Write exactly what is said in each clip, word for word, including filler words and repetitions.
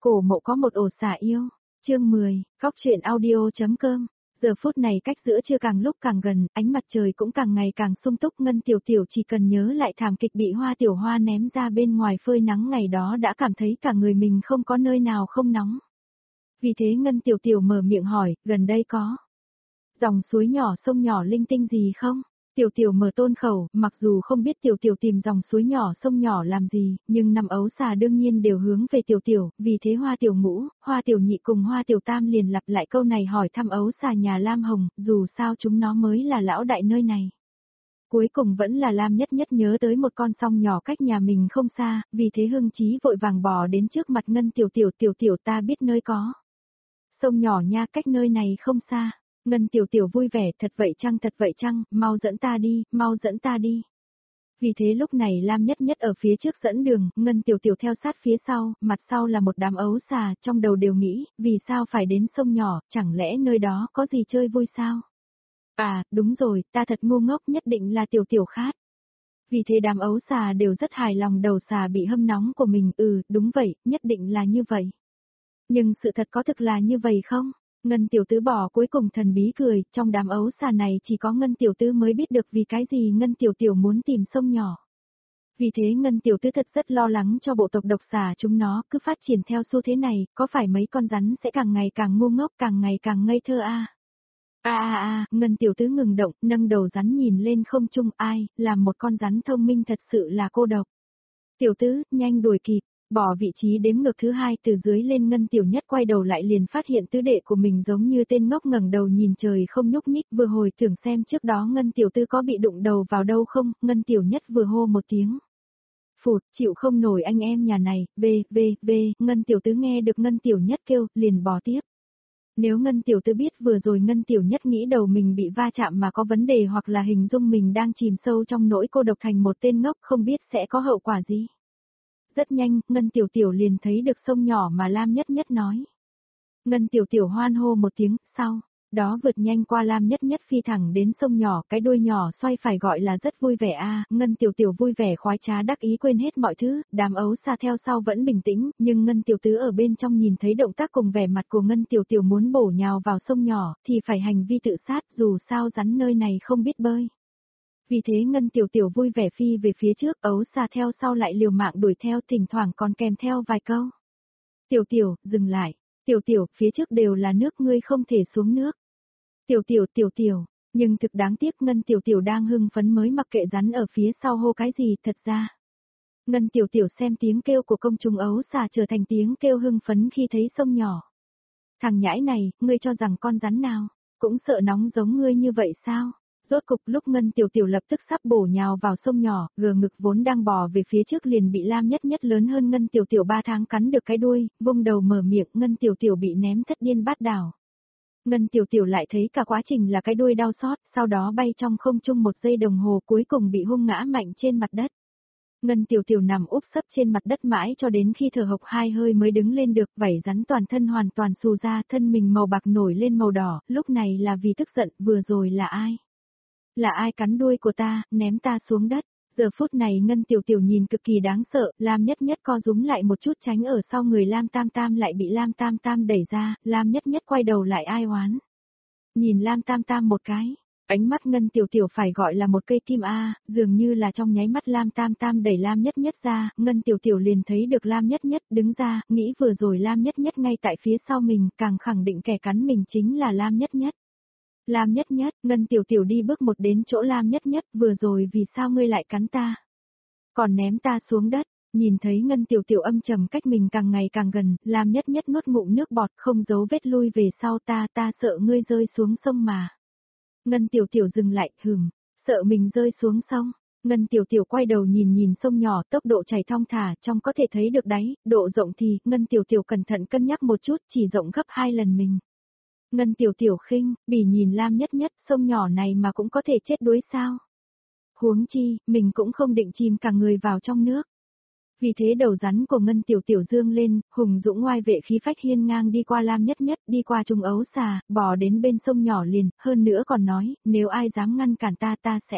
Cổ Mộ có một ổ xà yêu. Chương mười, Cóc truyện audio.com. Giờ phút này cách giữa trưa càng lúc càng gần, ánh mặt trời cũng càng ngày càng sung túc. Ngân Tiểu Tiểu chỉ cần nhớ lại thảm kịch bị Hoa Tiểu Hoa ném ra bên ngoài phơi nắng ngày đó đã cảm thấy cả người mình không có nơi nào không nóng. Vì thế Ngân Tiểu Tiểu mở miệng hỏi, gần đây có dòng suối nhỏ sông nhỏ linh tinh gì không? Tiểu Tiểu mở tôn khẩu, mặc dù không biết Tiểu Tiểu tìm dòng suối nhỏ sông nhỏ làm gì, nhưng năm ấu xà đương nhiên đều hướng về Tiểu Tiểu, vì thế Hoa Tiểu Ngũ, Hoa Tiểu Nhị cùng Hoa Tiểu Tam liền lặp lại câu này hỏi thăm ấu xà nhà Lam Hồng, dù sao chúng nó mới là lão đại nơi này. Cuối cùng vẫn là Lam Nhất Nhất nhớ tới một con sông nhỏ cách nhà mình không xa, vì thế hưng chí vội vàng bò đến trước mặt Ngân Tiểu Tiểu. Tiểu Tiểu ta biết nơi có sông nhỏ nha, cách nơi này không xa. Ngân Tiểu Tiểu vui vẻ, thật vậy chăng thật vậy chăng, mau dẫn ta đi, mau dẫn ta đi. Vì thế lúc này Lam Nhất Nhất ở phía trước dẫn đường, Ngân Tiểu Tiểu theo sát phía sau, mặt sau là một đám ấu xà, trong đầu đều nghĩ, vì sao phải đến sông nhỏ, chẳng lẽ nơi đó có gì chơi vui sao? À, đúng rồi, ta thật ngu ngốc, nhất định là Tiểu Tiểu khát. Vì thế đám ấu xà đều rất hài lòng đầu xà bị hâm nóng của mình, ừ, đúng vậy, nhất định là như vậy. Nhưng sự thật có thực là như vậy không? Ngân Tiểu Tứ bỏ cuối cùng thần bí cười, trong đám ấu xà này chỉ có Ngân Tiểu Tứ mới biết được vì cái gì Ngân Tiểu Tiểu muốn tìm sông nhỏ. Vì thế Ngân Tiểu Tứ thật rất lo lắng cho bộ tộc độc xà chúng nó cứ phát triển theo xu thế này, có phải mấy con rắn sẽ càng ngày càng ngu ngốc, càng ngày càng ngây thơ a? A a a, Ngân Tiểu Tứ ngừng động, nâng đầu rắn nhìn lên không trung, ai, làm một con rắn thông minh thật sự là cô độc. Tiểu Tứ, nhanh đuổi kịp. Bỏ vị trí đếm ngược thứ hai từ dưới lên. Ngân Tiểu Nhất quay đầu lại liền phát hiện tứ đệ của mình giống như tên ngốc ngẩng đầu nhìn trời không nhúc nhích, vừa hồi tưởng xem trước đó Ngân Tiểu Tư có bị đụng đầu vào đâu không. Ngân Tiểu Nhất vừa hô một tiếng phụt, chịu không nổi anh em nhà này, bê bê bê. Ngân Tiểu Tứ nghe được Ngân Tiểu Nhất kêu, liền bò tiếp. Nếu Ngân Tiểu Tư biết vừa rồi Ngân Tiểu Nhất nghĩ đầu mình bị va chạm mà có vấn đề, hoặc là hình dung mình đang chìm sâu trong nỗi cô độc thành một tên ngốc, không biết sẽ có hậu quả gì. Rất nhanh, Ngân Tiểu Tiểu liền thấy được sông nhỏ mà Lam Nhất Nhất nói. Ngân Tiểu Tiểu hoan hô một tiếng, sau đó vượt nhanh qua Lam Nhất Nhất phi thẳng đến sông nhỏ, cái đuôi nhỏ xoay phải gọi là rất vui vẻ a. Ngân Tiểu Tiểu vui vẻ khoái trá đắc ý quên hết mọi thứ, đám ấu xà theo sau vẫn bình tĩnh, nhưng Ngân Tiểu Tứ ở bên trong nhìn thấy động tác cùng vẻ mặt của Ngân Tiểu Tiểu muốn bổ nhào vào sông nhỏ, thì phải hành vi tự sát, dù sao rắn nơi này không biết bơi. Vì thế Ngân Tiểu Tiểu vui vẻ phi về phía trước, ấu xà theo sau lại liều mạng đuổi theo, thỉnh thoảng còn kèm theo vài câu. Tiểu Tiểu, dừng lại. Tiểu Tiểu, phía trước đều là nước, ngươi không thể xuống nước. Tiểu Tiểu, Tiểu Tiểu, nhưng thực đáng tiếc Ngân Tiểu Tiểu đang hưng phấn mới mặc kệ rắn ở phía sau hô cái gì. Thật ra Ngân Tiểu Tiểu xem tiếng kêu của công chúng ấu xà trở thành tiếng kêu hưng phấn khi thấy sông nhỏ. Thằng nhãi này, ngươi cho rằng con rắn nào cũng sợ nóng giống ngươi như vậy sao? Rốt cục lúc Ngân Tiểu Tiểu lập tức sắp bổ nhào vào sông nhỏ, gờ ngực vốn đang bò về phía trước liền bị Lam Nhất Nhất lớn hơn Ngân Tiểu Tiểu ba tháng cắn được cái đuôi, vung đầu mở miệng. Ngân Tiểu Tiểu bị ném thất điên bát đảo. Ngân Tiểu Tiểu lại thấy cả quá trình là cái đuôi đau xót, sau đó bay trong không trung một giây đồng hồ cuối cùng bị hung ngã mạnh trên mặt đất. Ngân Tiểu Tiểu nằm úp sấp trên mặt đất mãi cho đến khi thở hộc hai hơi mới đứng lên được, vảy rắn toàn thân hoàn toàn xù ra, thân mình màu bạc nổi lên màu đỏ, lúc này là vì tức giận, vừa rồi là ai? Là ai cắn đuôi của ta, ném ta xuống đất? Giờ phút này Ngân Tiểu Tiểu nhìn cực kỳ đáng sợ, Lam Nhất Nhất co rúm lại một chút tránh ở sau người Lam Tam Tam lại bị Lam Tam Tam đẩy ra, Lam Nhất Nhất quay đầu lại ai oán. Nhìn Lam Tam Tam một cái, ánh mắt Ngân Tiểu Tiểu phải gọi là một cây kim A, dường như là trong nháy mắt Lam Tam Tam đẩy Lam Nhất Nhất ra, Ngân Tiểu Tiểu liền thấy được Lam Nhất Nhất đứng ra, nghĩ vừa rồi Lam Nhất Nhất ngay tại phía sau mình, càng khẳng định kẻ cắn mình chính là Lam Nhất Nhất. Lam Nhất Nhất, Ngân Tiểu Tiểu đi bước một đến chỗ Lam Nhất Nhất, vừa rồi vì sao ngươi lại cắn ta? Còn ném ta xuống đất, nhìn thấy Ngân Tiểu Tiểu âm trầm cách mình càng ngày càng gần, Lam Nhất Nhất nuốt ngụm nước bọt không giấu vết lui về sau. Ta ta sợ ngươi rơi xuống sông mà. Ngân Tiểu Tiểu dừng lại, hừm, sợ mình rơi xuống sông. Ngân Tiểu Tiểu quay đầu nhìn nhìn sông nhỏ, tốc độ chảy thong thả, trong có thể thấy được đáy, độ rộng thì, Ngân Tiểu Tiểu cẩn thận cân nhắc một chút, chỉ rộng gấp hai lần mình. Ngân Tiểu Tiểu khinh bỉ nhìn Lam Nhất Nhất, sông nhỏ này mà cũng có thể chết đuối sao? Huống chi, mình cũng không định chìm cả người vào trong nước. Vì thế đầu rắn của Ngân Tiểu Tiểu dương lên, hùng dũng ngoai vệ khí phách hiên ngang đi qua Lam Nhất Nhất, đi qua trùng ấu xà, bò đến bên sông nhỏ liền, hơn nữa còn nói, nếu ai dám ngăn cản ta ta sẽ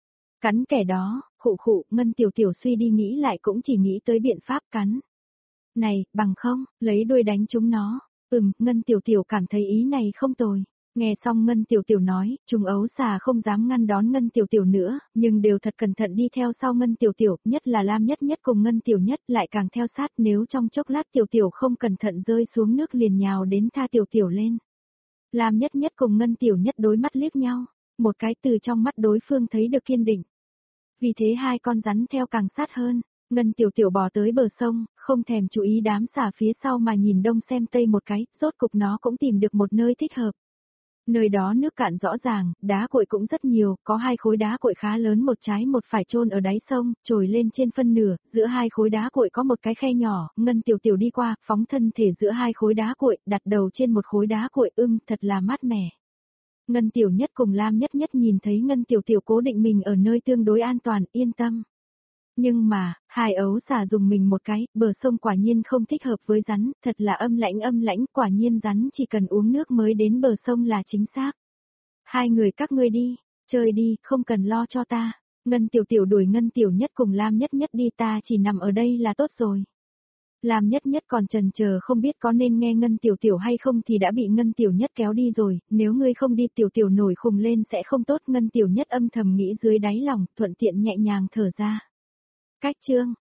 cắn kẻ đó. Khụ khụ, Ngân Tiểu Tiểu suy đi nghĩ lại cũng chỉ nghĩ tới biện pháp cắn. Này, bằng không, lấy đuôi đánh chúng nó. Ừm, Ngân Tiểu Tiểu cảm thấy ý này không tồi. Nghe xong Ngân Tiểu Tiểu nói, trùng ấu xà không dám ngăn đón Ngân Tiểu Tiểu nữa, nhưng đều thật cẩn thận đi theo sau Ngân Tiểu Tiểu, nhất là Lam Nhất Nhất cùng Ngân Tiểu Nhất lại càng theo sát, nếu trong chốc lát Tiểu Tiểu không cẩn thận rơi xuống nước liền nhào đến tha Tiểu Tiểu lên. Lam Nhất Nhất cùng Ngân Tiểu Nhất đối mắt liếc nhau, một cái từ trong mắt đối phương thấy được kiên định. Vì thế hai con rắn theo càng sát hơn. Ngân Tiểu Tiểu bò tới bờ sông, không thèm chú ý đám xà phía sau mà nhìn đông xem tây một cái, rốt cục nó cũng tìm được một nơi thích hợp. Nơi đó nước cạn rõ ràng, đá cội cũng rất nhiều, có hai khối đá cội khá lớn một trái một phải chôn ở đáy sông, trồi lên trên phân nửa, giữa hai khối đá cội có một cái khe nhỏ, Ngân Tiểu Tiểu đi qua, phóng thân thể giữa hai khối đá cội, đặt đầu trên một khối đá cội, ưm, thật là mát mẻ. Ngân Tiểu Nhất cùng Lam Nhất Nhất nhìn thấy Ngân Tiểu Tiểu cố định mình ở nơi tương đối an toàn, yên tâm. Nhưng mà, hai ấu xà dùng mình một cái, bờ sông quả nhiên không thích hợp với rắn, thật là âm lãnh âm lãnh, quả nhiên rắn chỉ cần uống nước mới đến bờ sông là chính xác. Hai người các ngươi đi, chơi đi, không cần lo cho ta. Ngân Tiểu Tiểu đuổi Ngân Tiểu Nhất cùng Lam Nhất Nhất đi, ta chỉ nằm ở đây là tốt rồi. Lam Nhất Nhất còn chần chờ không biết có nên nghe Ngân Tiểu Tiểu hay không thì đã bị Ngân Tiểu Nhất kéo đi rồi, nếu ngươi không đi Tiểu Tiểu nổi khùng lên sẽ không tốt. Ngân Tiểu Nhất âm thầm nghĩ dưới đáy lòng, thuận tiện nhẹ nhàng thở ra. Cách chương